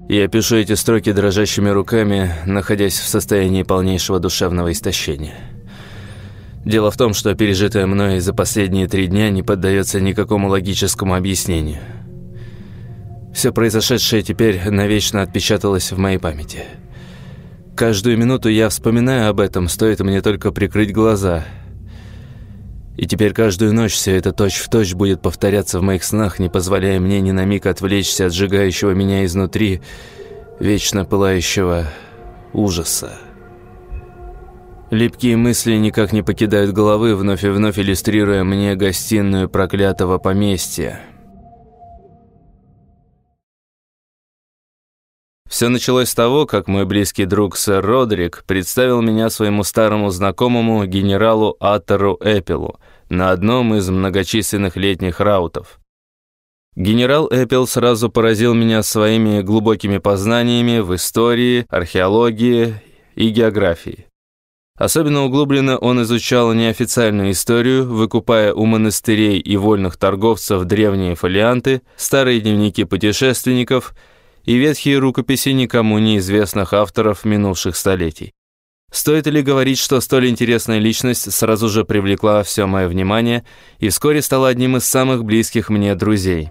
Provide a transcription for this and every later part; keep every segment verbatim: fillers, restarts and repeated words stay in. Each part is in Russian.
Я пишу эти строки дрожащими руками, находясь в состоянии полнейшего душевного истощения. Дело в том, что пережитое мной за последние три дня не поддается никакому логическому объяснению. Все произошедшее теперь навечно отпечаталось в моей памяти. Каждую минуту я вспоминаю об этом, стоит мне только прикрыть глаза. И теперь каждую ночь все это точь-в-точь будет повторяться в моих снах, не позволяя мне ни на миг отвлечься от сжигающего меня изнутри вечно пылающего ужаса. Липкие мысли никак не покидают головы, вновь и вновь иллюстрируя мне гостиную проклятого поместья. Все началось с того, как мой близкий друг сэр Родрик представил меня своему старому знакомому генералу Аттеру Эппелу на одном из многочисленных летних раутов. Генерал Эппел сразу поразил меня своими глубокими познаниями в истории, археологии и географии. Особенно углубленно он изучал неофициальную историю, выкупая у монастырей и вольных торговцев древние фолианты, старые дневники путешественников и ветхие рукописи никому неизвестных авторов минувших столетий. Стоит ли говорить, что столь интересная личность сразу же привлекла все мое внимание и вскоре стала одним из самых близких мне друзей.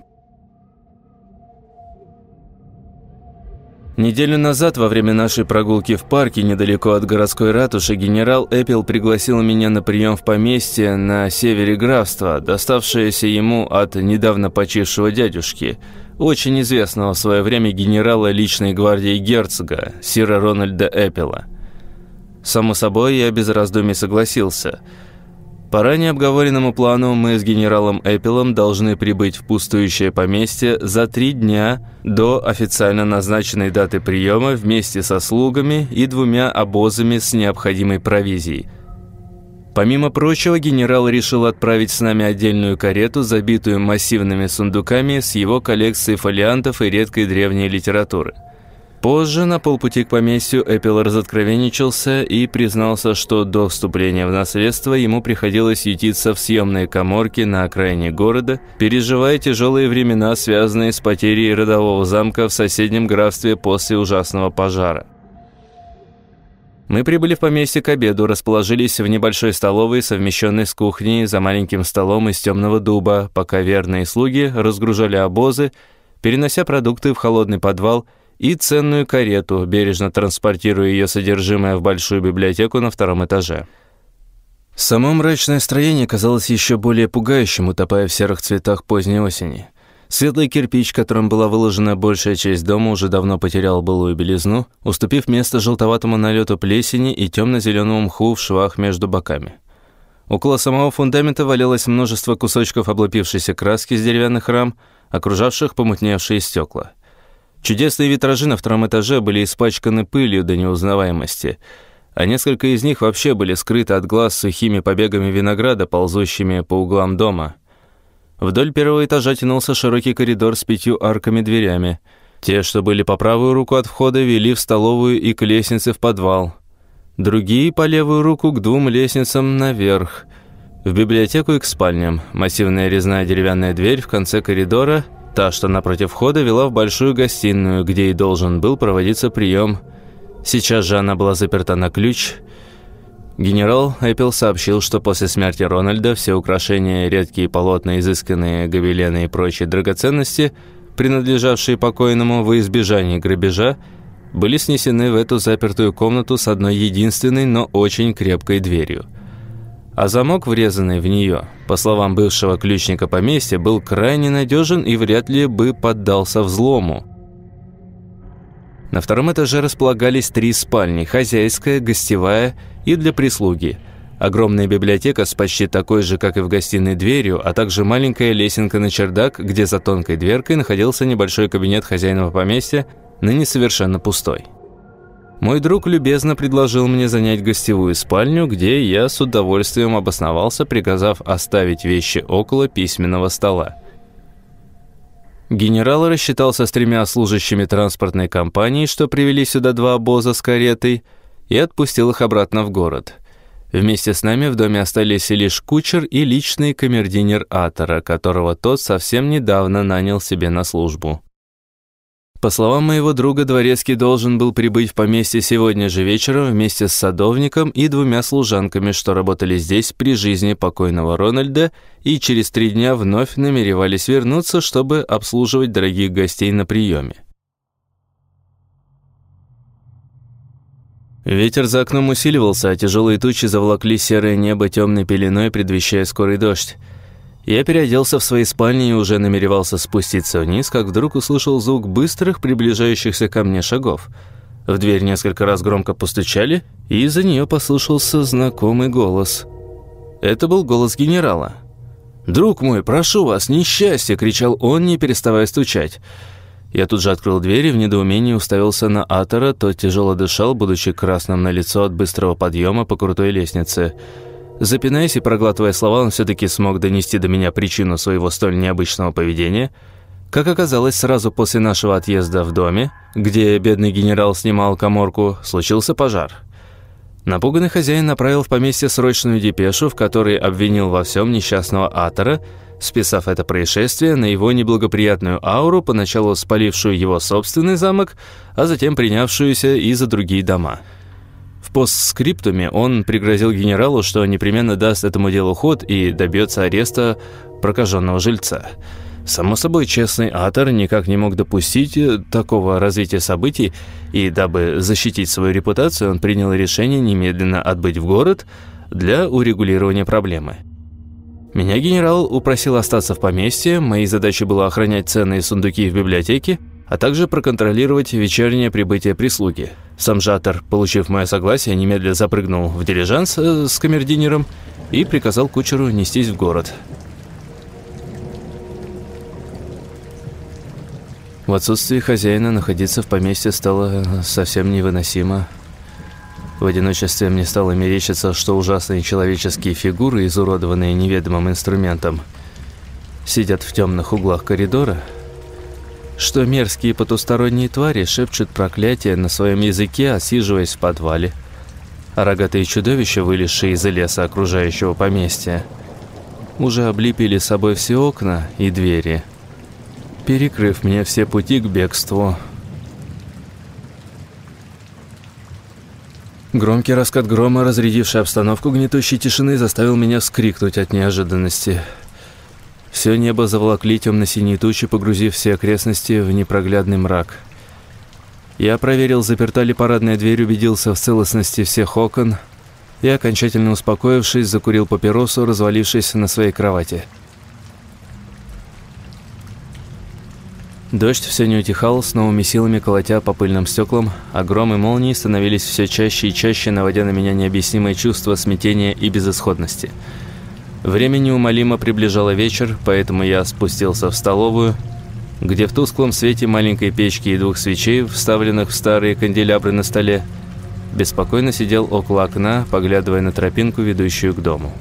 Неделю назад, во время нашей прогулки в парке недалеко от городской ратуши, генерал Эппел пригласил меня на прием в поместье на севере графства, доставшееся ему от недавно почившего дядюшки, очень известного в свое время генерала личной гвардии герцога, сира Рональда Эппела. Само собой, я без раздумий согласился. По ранее обговоренному плану мы с генералом Эппелом должны прибыть в пустующее поместье за три дня до официально назначенной даты приема вместе со слугами и двумя обозами с необходимой провизией. Помимо прочего, генерал решил отправить с нами отдельную карету, забитую массивными сундуками с его коллекцией фолиантов и редкой древней литературы. Позже, на полпути к поместью, Эппел разоткровенничался и признался, что до вступления в наследство ему приходилось ютиться в съемной каморке на окраине города, переживая тяжелые времена, связанные с потерей родового замка в соседнем графстве после ужасного пожара. Мы прибыли в поместье к обеду, расположились в небольшой столовой, совмещенной с кухней, за маленьким столом из темного дуба, пока верные слуги разгружали обозы, перенося продукты в холодный подвал и ценную карету, бережно транспортируя ее содержимое в большую библиотеку на втором этаже. Само мрачное строение казалось еще более пугающим, утопая в серых цветах поздней осени. Светлый кирпич, которым была выложена большая часть дома, уже давно потерял былую белизну, уступив место желтоватому налету плесени и темно-зеленому мху в швах между боками. Около самого фундамента валялось множество кусочков облупившейся краски с деревянных рам, окружавших помутневшие стекла. Чудесные витражи на втором этаже были испачканы пылью до неузнаваемости, а несколько из них вообще были скрыты от глаз сухими побегами винограда, ползущими по углам дома. Вдоль первого этажа тянулся широкий коридор с пятью арками-дверями. Те, что были по правую руку от входа, вели в столовую и к лестнице в подвал. Другие по левую руку к двум лестницам наверх, в библиотеку и к спальням. Массивная резная деревянная дверь в конце коридора, та, что напротив входа, вела в большую гостиную, где и должен был проводиться прием. Сейчас же она была заперта на ключ. Генерал Эппел сообщил, что после смерти Рональда все украшения, редкие полотна, изысканные гобелены и прочие драгоценности, принадлежавшие покойному во избежание грабежа, были снесены в эту запертую комнату с одной единственной, но очень крепкой дверью. А замок, врезанный в нее, по словам бывшего ключника поместья, был крайне надежен и вряд ли бы поддался взлому. На втором этаже располагались три спальни – хозяйская, гостевая и для прислуги. Огромная библиотека с почти такой же, как и в гостиной, дверью, а также маленькая лесенка на чердак, где за тонкой дверкой находился небольшой кабинет хозяина поместья, ныне совершенно пустой. Мой друг любезно предложил мне занять гостевую спальню, где я с удовольствием обосновался, приказав оставить вещи около письменного стола. Генерал рассчитался с тремя служащими транспортной компании, что привели сюда два обоза с каретой, и отпустил их обратно в город. Вместе с нами в доме остались лишь кучер и личный камердинер Аттера, которого тот совсем недавно нанял себе на службу. По словам моего друга, дворецкий должен был прибыть в поместье сегодня же вечером вместе с садовником и двумя служанками, что работали здесь при жизни покойного Рональда, и через три дня вновь намеревались вернуться, чтобы обслуживать дорогих гостей на приеме. Ветер за окном усиливался, а тяжелые тучи заволокли серое небо темной пеленой, предвещая скорый дождь. Я переоделся в своей спальне и уже намеревался спуститься вниз, как вдруг услышал звук быстрых, приближающихся ко мне шагов. В дверь несколько раз громко постучали, и из-за нее послышался знакомый голос. Это был голос генерала. «Друг мой, прошу вас, несчастье!» – кричал он, не переставая стучать. Я тут же открыл дверь и в недоумении уставился на Атора, тот тяжело дышал, будучи красным на лицо от быстрого подъема по крутой лестнице. Запинаясь и проглатывая слова, он все-таки смог донести до меня причину своего столь необычного поведения. Как оказалось, сразу после нашего отъезда в доме, где бедный генерал снимал каморку, случился пожар. Напуганный хозяин направил в поместье срочную депешу, в которой обвинил во всем несчастного Атора, списав это происшествие на его неблагоприятную ауру, поначалу спалившую его собственный замок, а затем принявшуюся и за другие дома. В постскриптуме он пригрозил генералу, что непременно даст этому делу ход и добьется ареста прокаженного жильца. Само собой, честный Атор никак не мог допустить такого развития событий, и дабы защитить свою репутацию, он принял решение немедленно отбыть в город для урегулирования проблемы. Меня генерал упросил остаться в поместье, моей задачей было охранять ценные сундуки в библиотеке, а также проконтролировать вечернее прибытие прислуги. Сам же Атор, получив мое согласие, немедленно запрыгнул в дилижанс с камердинером и приказал кучеру нестись в город. В отсутствии хозяина находиться в поместье стало совсем невыносимо. В одиночестве мне стало мерещиться, что ужасные человеческие фигуры, изуродованные неведомым инструментом, сидят в темных углах коридора, что мерзкие потусторонние твари шепчут проклятия на своем языке, осиживаясь в подвале, а рогатые чудовища, вылезшие из леса окружающего поместья, уже облепили собой все окна и двери, перекрыв мне все пути к бегству. Громкий раскат грома, разрядивший обстановку гнетущей тишины, заставил меня вскрикнуть от неожиданности. Все небо заволокли темно-синие тучи, погрузив все окрестности в непроглядный мрак. Я проверил, заперта ли парадная дверь, убедился в целостности всех окон и, окончательно успокоившись, закурил папиросу, развалившись на своей кровати. Дождь все не утихал, с новыми силами колотя по пыльным стеклам, а гром и молнии становились все чаще и чаще, наводя на меня необъяснимое чувство смятения и безысходности. Время неумолимо приближало вечер, поэтому я спустился в столовую, где в тусклом свете маленькой печки и двух свечей, вставленных в старые канделябры на столе, беспокойно сидел около окна, поглядывая на тропинку, ведущую к дому.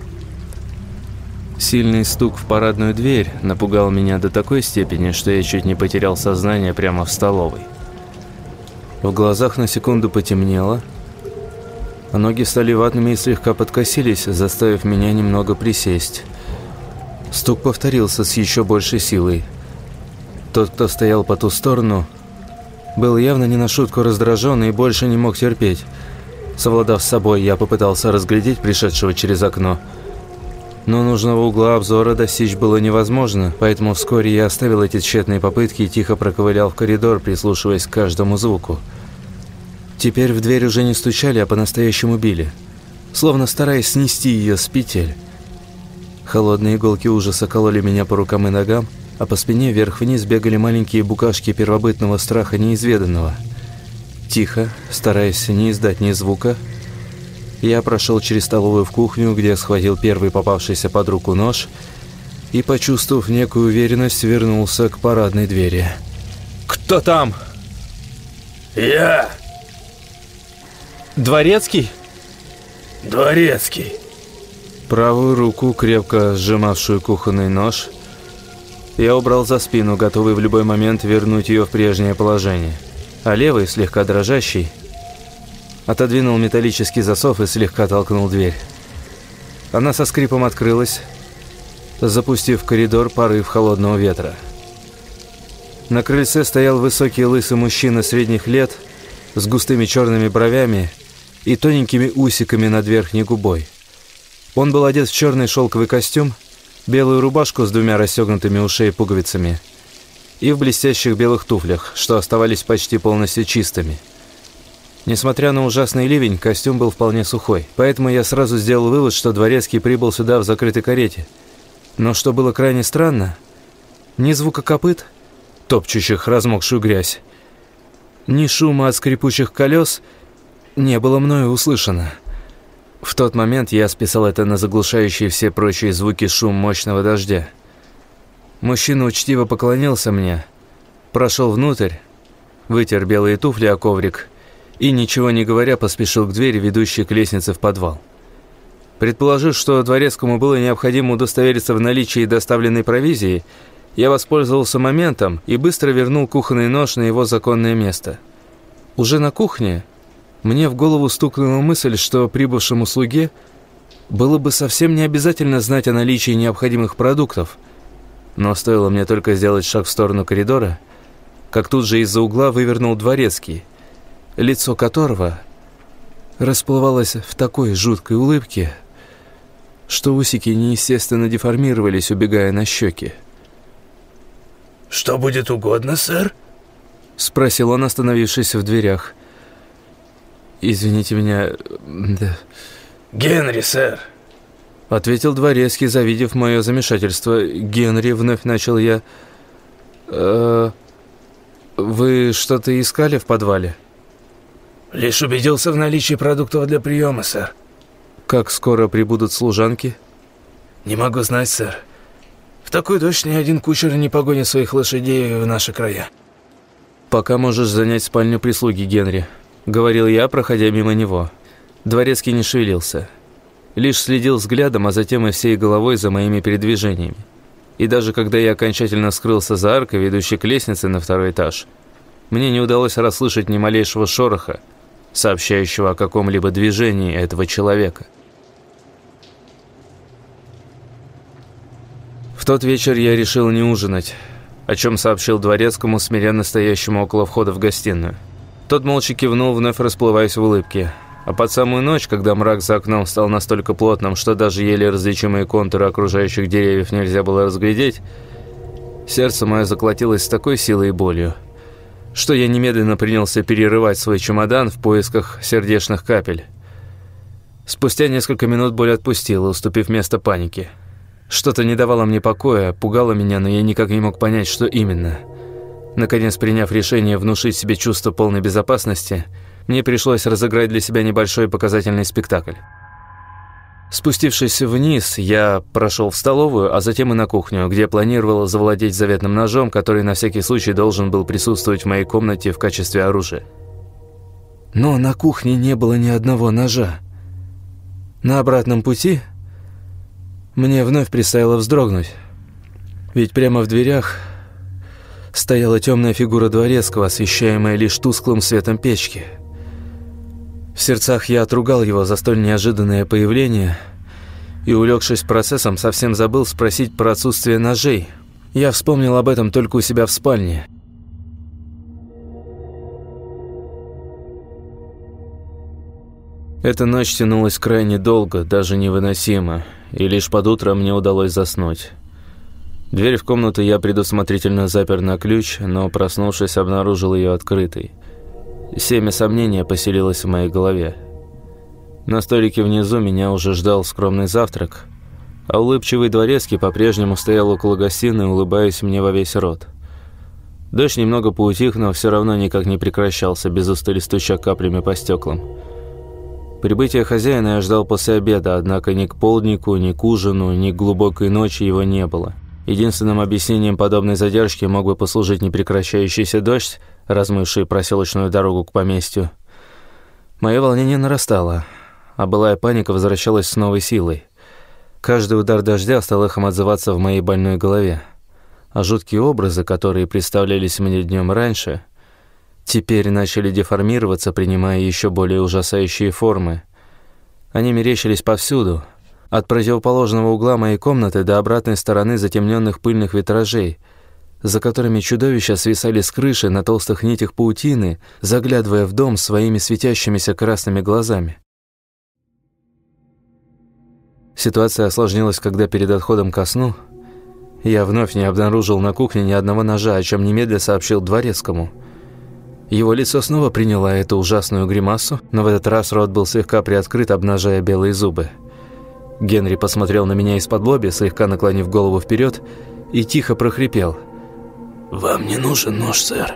Сильный стук в парадную дверь напугал меня до такой степени, что я чуть не потерял сознание прямо в столовой. В глазах на секунду потемнело, а ноги стали ватными и слегка подкосились, заставив меня немного присесть. Стук повторился с еще большей силой. Тот, кто стоял по ту сторону, был явно не на шутку раздражен и больше не мог терпеть. Совладав с собой, я попытался разглядеть пришедшего через окно, но нужного угла обзора достичь было невозможно, поэтому вскоре я оставил эти тщетные попытки и тихо проковылял в коридор, прислушиваясь к каждому звуку. Теперь в дверь уже не стучали, а по-настоящему били, словно стараясь снести ее с петель. Холодные иголки ужаса кололи меня по рукам и ногам, а по спине вверх-вниз бегали маленькие букашки первобытного страха неизведанного. Тихо, стараясь не издать ни звука, я прошел через столовую в кухню, где схватил первый попавшийся под руку нож и, почувствовав некую уверенность, вернулся к парадной двери. «Кто там?» «Я!» «Дворецкий?» «Дворецкий!» Правую руку, крепко сжимавшую кухонный нож, я убрал за спину, готовый в любой момент вернуть ее в прежнее положение, а левый, слегка дрожащий, отодвинул металлический засов и слегка толкнул дверь. Она со скрипом открылась, запустив в коридор порыв холодного ветра. На крыльце стоял высокий лысый мужчина средних лет с густыми черными бровями и тоненькими усиками над верхней губой. Он был одет в черный шелковый костюм, белую рубашку с двумя расстегнутыми у шеи пуговицами и в блестящих белых туфлях, что оставались почти полностью чистыми. Несмотря на ужасный ливень, костюм был вполне сухой, поэтому я сразу сделал вывод, что дворецкий прибыл сюда в закрытой карете. Но что было крайне странно, ни звука копыт, топчущих размокшую грязь, ни шума от скрипучих колес не было мною услышано. В тот момент я списал это на заглушающие все прочие звуки шум мощного дождя. Мужчина учтиво поклонился мне, прошел внутрь, вытер белые туфли о коврик и, ничего не говоря, поспешил к двери, ведущей к лестнице в подвал. Предположив, что дворецкому было необходимо удостовериться в наличии доставленной провизии, я воспользовался моментом и быстро вернул кухонный нож на его законное место. Уже на кухне мне в голову стукнула мысль, что прибывшему слуге было бы совсем не обязательно знать о наличии необходимых продуктов. Но стоило мне только сделать шаг в сторону коридора, как тут же из-за угла вывернул дворецкий, лицо которого расплывалось в такой жуткой улыбке, что усики неестественно деформировались, убегая на щеки. «Что будет угодно, сэр?» — спросил он, остановившись в дверях. «Извините меня, да...» «Генри, сэр!» — ответил дворецкий, завидев мое замешательство. «Генри», — вновь начал я. «Э, «Вы что-то искали в подвале?» «Лишь убедился в наличии продуктов для приема, сэр». «Как скоро прибудут служанки?» «Не могу знать, сэр. В такой дождь ни один кучер не погонит своих лошадей в наши края». «Пока можешь занять спальню прислуги, Генри», — говорил я, проходя мимо него. Дворецкий не шевелился. Лишь следил взглядом, а затем и всей головой за моими передвижениями. И даже когда я окончательно скрылся за аркой, ведущей к лестнице на второй этаж, мне не удалось расслышать ни малейшего шороха, сообщающего о каком-либо движении этого человека. В тот вечер я решил не ужинать, о чем сообщил дворецкому, смиренно стоящему около входа в гостиную. Тот молча кивнул, вновь расплываясь в улыбке. А под самую ночь, когда мрак за окном стал настолько плотным, что даже еле различимые контуры окружающих деревьев нельзя было разглядеть, сердце мое заколотилось с такой силой и болью, что я немедленно принялся перерывать свой чемодан в поисках сердечных капель. Спустя несколько минут боль отпустила, уступив место панике. Что-то не давало мне покоя, пугало меня, но я никак не мог понять, что именно. Наконец, приняв решение внушить себе чувство полной безопасности, мне пришлось разыграть для себя небольшой показательный спектакль. Спустившись вниз, я прошел в столовую, а затем и на кухню, где планировал завладеть заветным ножом, который на всякий случай должен был присутствовать в моей комнате в качестве оружия. Но на кухне не было ни одного ножа. На обратном пути мне вновь предстояло вздрогнуть, ведь прямо в дверях стояла темная фигура дворецкого, освещаемая лишь тусклым светом печки. В сердцах я отругал его за столь неожиданное появление и, увлекшись процессом, совсем забыл спросить про отсутствие ножей. Я вспомнил об этом только у себя в спальне. Эта ночь тянулась крайне долго, даже невыносимо, и лишь под утро мне удалось заснуть. Дверь в комнату я предусмотрительно запер на ключ, но, проснувшись, обнаружил ее открытой. Семя сомнения поселилось в моей голове. На столике внизу меня уже ждал скромный завтрак, а улыбчивый дворецкий по-прежнему стоял около гостиной, улыбаясь мне во весь рот. Дождь немного поутих, но все равно никак не прекращался, без устали стуча каплями по стеклам. Прибытие хозяина я ждал после обеда, однако ни к полднику, ни к ужину, ни к глубокой ночи его не было. Единственным объяснением подобной задержки мог бы послужить непрекращающийся дождь, размывший проселочную дорогу к поместью. Мое волнение нарастало, а былая паника возвращалась с новой силой. Каждый удар дождя стал эхом отзываться в моей больной голове, а жуткие образы, которые представлялись мне днем раньше, теперь начали деформироваться, принимая еще более ужасающие формы. Они мерещились повсюду, от противоположного угла моей комнаты до обратной стороны затемненных пыльных витражей, за которыми чудовища свисали с крыши на толстых нитях паутины, заглядывая в дом своими светящимися красными глазами. Ситуация осложнилась, когда перед отходом ко сну я вновь не обнаружил на кухне ни одного ножа, о чем немедля сообщил дворецкому. Его лицо снова приняло эту ужасную гримасу, но в этот раз рот был слегка приоткрыт, обнажая белые зубы. Генри посмотрел на меня из-под лобья, слегка наклонив голову вперед, и тихо прохрипел: «Вам не нужен нож, сэр».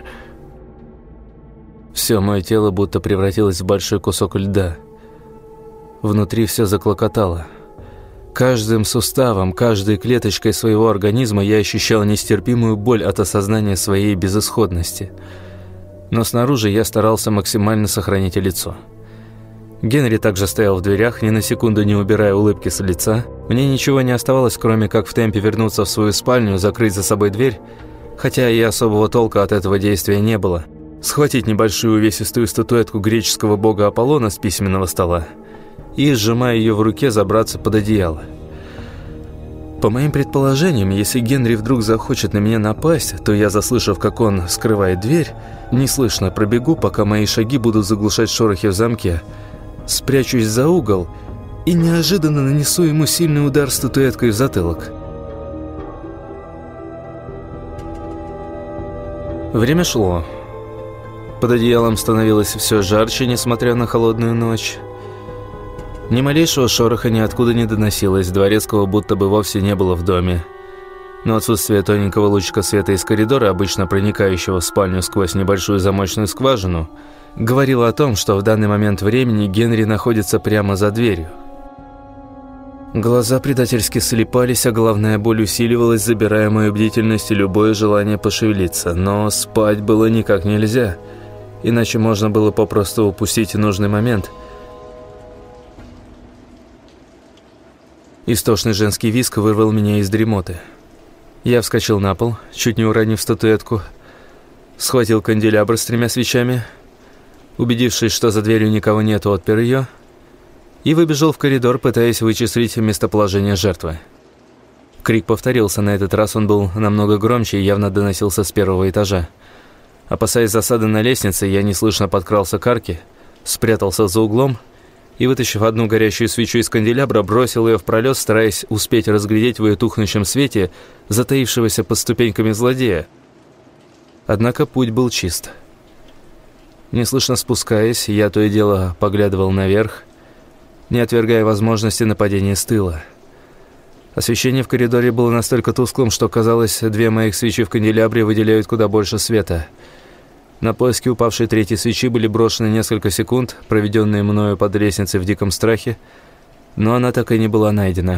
Все мое тело будто превратилось в большой кусок льда. Внутри все заклокотало. Каждым суставом, каждой клеточкой своего организма я ощущал нестерпимую боль от осознания своей безысходности. Но снаружи я старался максимально сохранить лицо. Генри также стоял в дверях, ни на секунду не убирая улыбки с лица. Мне ничего не оставалось, кроме как в темпе вернуться в свою спальню, закрыть за собой дверь, хотя и особого толка от этого действия не было. Схватить небольшую увесистую статуэтку греческого бога Аполлона с письменного стола и, сжимая ее в руке, забраться под одеяло. По моим предположениям, если Генри вдруг захочет на меня напасть, то я, заслышав, как он скрывает дверь, неслышно пробегу, пока мои шаги будут заглушать шорохи в замке, спрячусь за угол и неожиданно нанесу ему сильный удар статуэткой в затылок. Время шло. Под одеялом становилось все жарче, несмотря на холодную ночь. Ни малейшего шороха ниоткуда не доносилось, дворецкого будто бы вовсе не было в доме. Но отсутствие тоненького лучика света из коридора, обычно проникающего в спальню сквозь небольшую замочную скважину, говорило о том, что в данный момент времени Генри находится прямо за дверью. Глаза предательски слипались, а головная боль усиливалась, забирая мою бдительность и любое желание пошевелиться. Но спать было никак нельзя, иначе можно было попросту упустить нужный момент. Истошный женский визг вырвал меня из дремоты. Я вскочил на пол, чуть не уронив статуэтку, схватил канделябр с тремя свечами, убедившись, что за дверью никого нет, отпер ее и выбежал в коридор, пытаясь вычислить местоположение жертвы. Крик повторился, на этот раз он был намного громче и явно доносился с первого этажа. Опасаясь засады на лестнице, я неслышно подкрался к арке, спрятался за углом и, вытащив одну горящую свечу из канделябра, бросил ее в пролет, стараясь успеть разглядеть в ее тухнущем свете затаившегося под ступеньками злодея. Однако путь был чист. Неслышно спускаясь, я то и дело поглядывал наверх, не отвергая возможности нападения с тыла. Освещение в коридоре было настолько тусклым, что, казалось, две моих свечи в канделябре выделяют куда больше света. На поиски упавшей третьей свечи были брошены несколько секунд, проведенные мною под лестницей в диком страхе, но она так и не была найдена.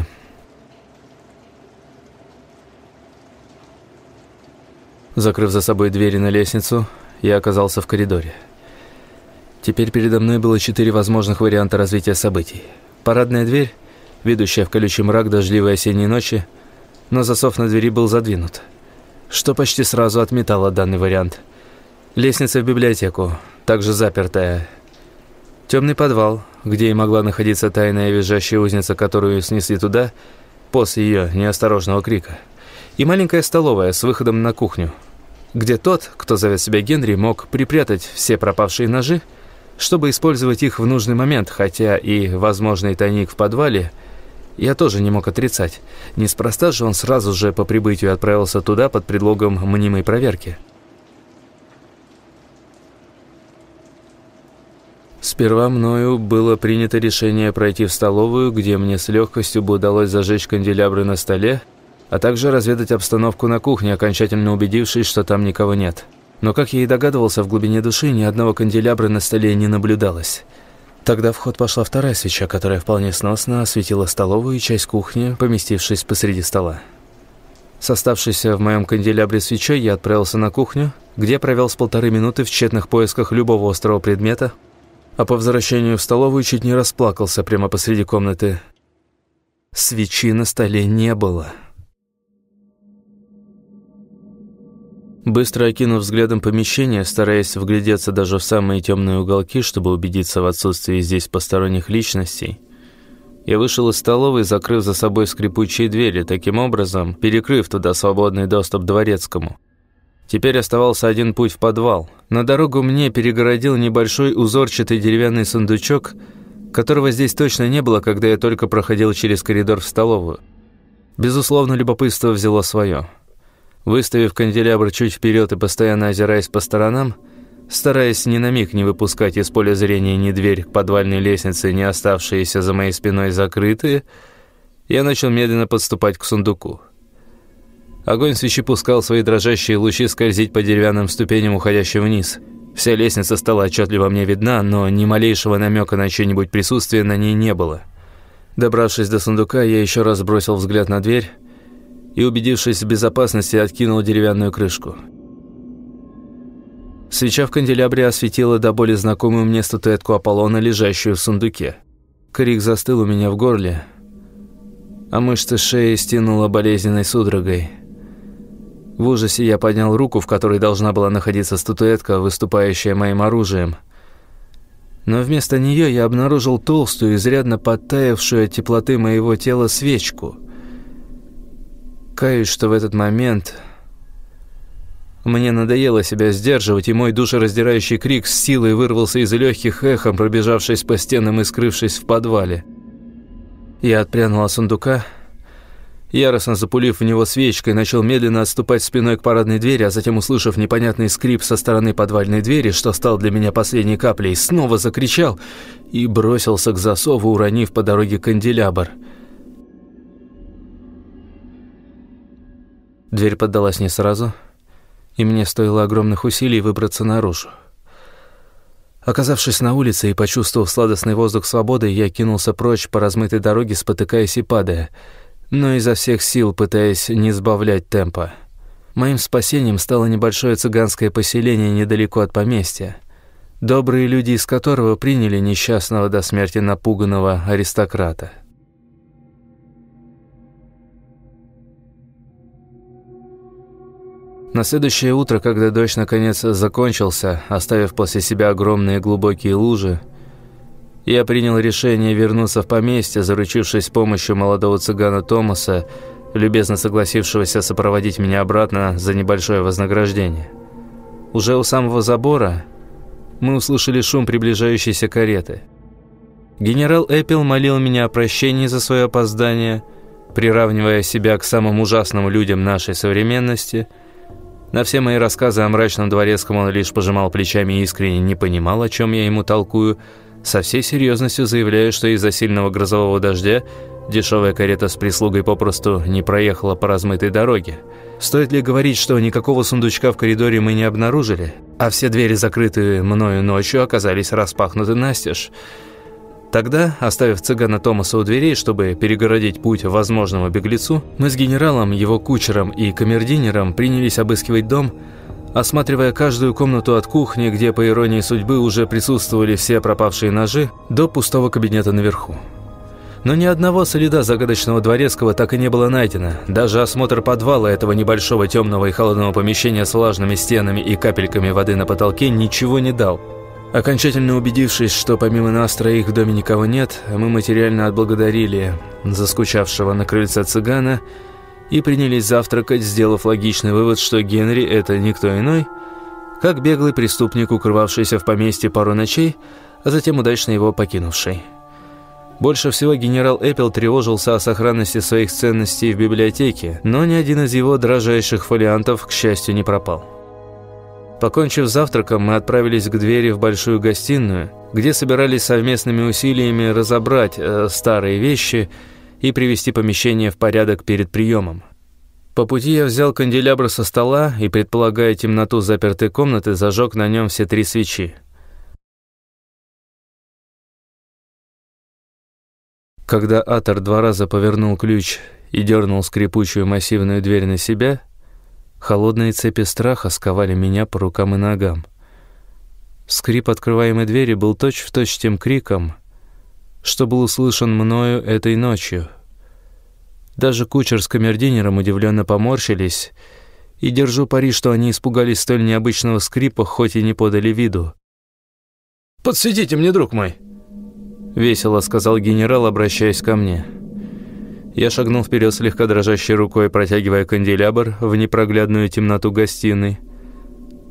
Закрыв за собой двери на лестницу, я оказался в коридоре. Теперь передо мной было четыре возможных варианта развития событий. Парадная дверь, ведущая в колючий мрак дождливой осенней ночи, но засов на двери был задвинут, что почти сразу отметало данный вариант. Лестница в библиотеку, также запертая. Темный подвал, где и могла находиться тайная визжащая узница, которую снесли туда после ее неосторожного крика. И маленькая столовая с выходом на кухню, где тот, кто зовет себя Генри, мог припрятать все пропавшие ножи, чтобы использовать их в нужный момент, хотя и возможный тайник в подвале я тоже не мог отрицать. Неспроста же он сразу же по прибытию отправился туда под предлогом мнимой проверки. Сперва мною было принято решение пройти в столовую, где мне с легкостью бы удалось зажечь канделябры на столе, а также разведать обстановку на кухне, окончательно убедившись, что там никого нет. Но, как я и догадывался, в глубине души ни одного канделябра на столе не наблюдалось. Тогда в ход пошла вторая свеча, которая вполне сносно осветила столовую и часть кухни, поместившись посреди стола. С оставшейся в моем канделябре свечой я отправился на кухню, где провел с полторы минуты в тщетных поисках любого острого предмета, а по возвращению в столовую чуть не расплакался прямо посреди комнаты. Свечи на столе не было. Быстро окинув взглядом помещение, стараясь вглядеться даже в самые темные уголки, чтобы убедиться в отсутствии здесь посторонних личностей, я вышел из столовой, закрыв за собой скрипучие двери, таким образом перекрыв туда свободный доступ дворецкому. Теперь оставался один путь в подвал. На дорогу мне перегородил небольшой узорчатый деревянный сундучок, которого здесь точно не было, когда я только проходил через коридор в столовую. Безусловно, любопытство взяло свое. Выставив канделябр чуть вперед и постоянно озираясь по сторонам, стараясь ни на миг не выпускать из поля зрения ни дверь к подвальной лестнице, ни оставшиеся за моей спиной закрытые, я начал медленно подступать к сундуку. Огонь свечи пускал свои дрожащие лучи скользить по деревянным ступеням, уходящим вниз. Вся лестница стала отчетливо мне видна, но ни малейшего намека на чье-нибудь присутствие на ней не было. Добравшись до сундука, я еще раз бросил взгляд на дверь и, убедившись в безопасности, откинул деревянную крышку. Свеча в канделябре осветила до боли знакомую мне статуэтку Аполлона, лежащую в сундуке. Крик застыл у меня в горле, а мышцы шеи стянуло болезненной судорогой. В ужасе я поднял руку, в которой должна была находиться статуэтка, выступающая моим оружием. Но вместо нее я обнаружил толстую, изрядно подтаявшую от теплоты моего тела свечку. Каюсь, что в этот момент мне надоело себя сдерживать, и мой душераздирающий крик с силой вырвался из легких, эхом пробежавшись по стенам и скрывшись в подвале. Я отпрянул от сундука, яростно запулив в него свечкой, начал медленно отступать спиной к парадной двери, а затем, услышав непонятный скрип со стороны подвальной двери, что стал для меня последней каплей, снова закричал и бросился к засову, уронив по дороге канделябр. Дверь поддалась не сразу, и мне стоило огромных усилий выбраться наружу. Оказавшись на улице и почувствовав сладостный воздух свободы, я кинулся прочь по размытой дороге, спотыкаясь и падая, но изо всех сил пытаясь не сбавлять темпа. Моим спасением стало небольшое цыганское поселение недалеко от поместья, добрые люди из которого приняли несчастного до смерти напуганного аристократа. На следующее утро, когда дождь наконец закончился, оставив после себя огромные глубокие лужи, я принял решение вернуться в поместье, заручившись с помощью молодого цыгана Томаса, любезно согласившегося сопроводить меня обратно за небольшое вознаграждение. Уже у самого забора мы услышали шум приближающейся кареты. Генерал Эппел молил меня о прощении за свое опоздание, приравнивая себя к самым ужасным людям нашей современности. На все мои рассказы о мрачном дворецком он лишь пожимал плечами и искренне не понимал, о чем я ему толкую, со всей серьезностью заявляя, что из-за сильного грозового дождя дешевая карета с прислугой попросту не проехала по размытой дороге. Стоит ли говорить, что никакого сундучка в коридоре мы не обнаружили, а все двери, закрытые мною ночью, оказались распахнуты настежь? Тогда, оставив цыгана Томаса у дверей, чтобы перегородить путь возможному беглецу, мы с генералом, его кучером и камердинером принялись обыскивать дом, осматривая каждую комнату от кухни, где, по иронии судьбы, уже присутствовали все пропавшие ножи, до пустого кабинета наверху. Но ни одного следа загадочного дворецкого так и не было найдено. Даже осмотр подвала этого небольшого темного и холодного помещения с влажными стенами и капельками воды на потолке ничего не дал. Окончательно убедившись, что помимо нас троих в доме никого нет, мы материально отблагодарили заскучавшего на крыльце цыгана и принялись завтракать, сделав логичный вывод, что Генри – это никто иной, как беглый преступник, укрывавшийся в поместье пару ночей, а затем удачно его покинувший. Больше всего генерал Эппел тревожился о сохранности своих ценностей в библиотеке, но ни один из его дрожайших фолиантов, к счастью, не пропал. Покончив с завтраком, мы отправились к двери в большую гостиную, где собирались совместными усилиями разобрать э, старые вещи и привести помещение в порядок перед приемом. По пути я взял канделябр со стола и, предполагая темноту запертой комнаты, зажег на нем все три свечи. Когда Атор два раза повернул ключ и дернул скрипучую массивную дверь на себя, холодные цепи страха сковали меня по рукам и ногам. Скрип открываемой двери был точь-в-точь тем криком, что был услышан мною этой ночью. Даже кучер с камердинером удивленно поморщились, и держу пари, что они испугались столь необычного скрипа, хоть и не подали виду. «Подсветите мне, друг мой!» — весело сказал генерал, обращаясь ко мне. Я шагнул вперед слегка дрожащей рукой, протягивая канделябр в непроглядную темноту гостиной.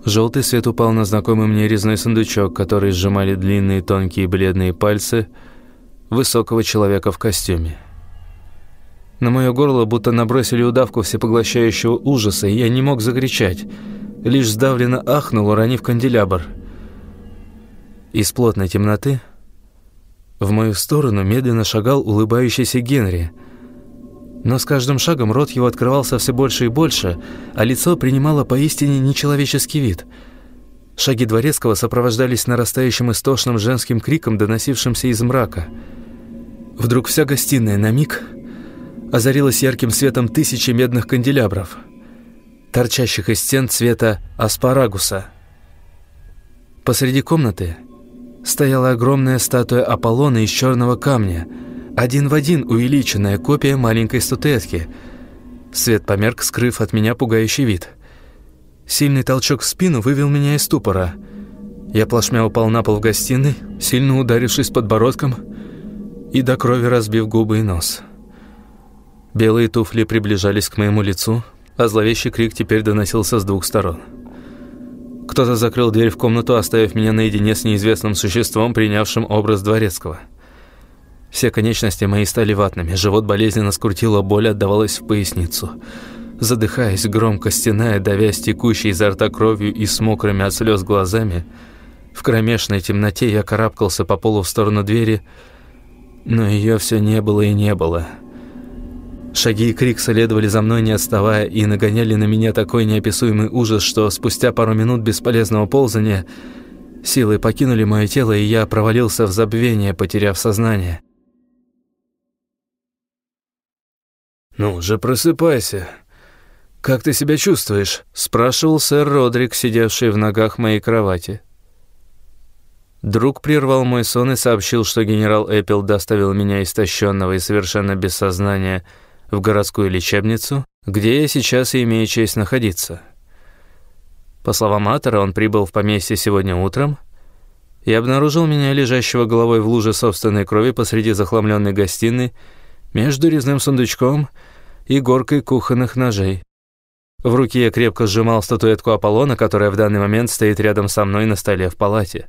Желтый свет упал на знакомый мне резной сундучок, который сжимали длинные тонкие бледные пальцы высокого человека в костюме. На мое горло будто набросили удавку всепоглощающего ужаса, и я не мог закричать, лишь сдавленно ахнул, уронив канделябр. Из плотной темноты в мою сторону медленно шагал улыбающийся Генри. Но с каждым шагом рот его открывался все больше и больше, а лицо принимало поистине нечеловеческий вид. Шаги дворецкого сопровождались нарастающим истошным женским криком, доносившимся из мрака. Вдруг вся гостиная на миг озарилась ярким светом тысячи медных канделябров, торчащих из стен цвета аспарагуса. Посреди комнаты стояла огромная статуя Аполлона из черного камня, один в один увеличенная копия маленькой статуэтки. Свет померк, скрыв от меня пугающий вид. Сильный толчок в спину вывел меня из ступора. Я плашмя упал на пол в гостиной, сильно ударившись подбородком и до крови разбив губы и нос. Белые туфли приближались к моему лицу, а зловещий крик теперь доносился с двух сторон. Кто-то закрыл дверь в комнату, оставив меня наедине с неизвестным существом, принявшим образ дворецкого. Все конечности мои стали ватными, живот болезненно скрутило, боль отдавалась в поясницу. Задыхаясь, громко стеная, давясь текущей изо рта кровью и с мокрыми от слез глазами, в кромешной темноте я карабкался по полу в сторону двери, но ее все не было и не было. Шаги и крик следовали за мной, не отставая, и нагоняли на меня такой неописуемый ужас, что спустя пару минут бесполезного ползания силы покинули мое тело, и я провалился в забвение, потеряв сознание. «Ну же, просыпайся. Как ты себя чувствуешь?» – спрашивал сэр Родрик, сидевший в ногах моей кровати. Друг прервал мой сон и сообщил, что генерал Эппел доставил меня истощенного и совершенно без сознания в городскую лечебницу, где я сейчас и имею честь находиться. По словам Атора, он прибыл в поместье сегодня утром и обнаружил меня лежащего головой в луже собственной крови посреди захламленной гостиной между резным сундучком и горкой кухонных ножей. В руке я крепко сжимал статуэтку Аполлона, которая в данный момент стоит рядом со мной на столе в палате.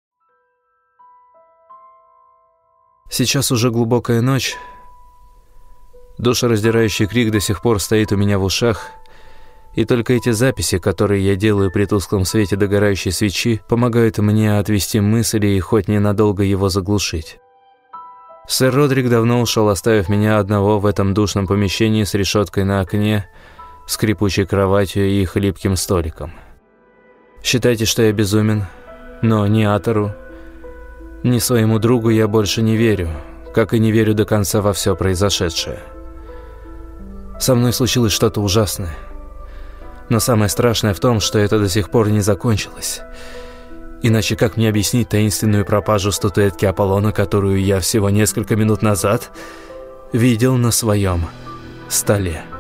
Сейчас уже глубокая ночь. Душераздирающий крик до сих пор стоит у меня в ушах, и только эти записи, которые я делаю при тусклом свете догорающей свечи, помогают мне отвести мысли и хоть ненадолго его заглушить. Сэр Родрик давно ушел, оставив меня одного в этом душном помещении с решеткой на окне, скрипучей кроватью и хлипким столиком. Считайте, что я безумен, но ни Атору, ни своему другу я больше не верю, как и не верю до конца во все произошедшее. Со мной случилось что-то ужасное, но самое страшное в том, что это до сих пор не закончилось. Иначе как мне объяснить таинственную пропажу статуэтки Аполлона, которую я всего несколько минут назад видел на своем столе?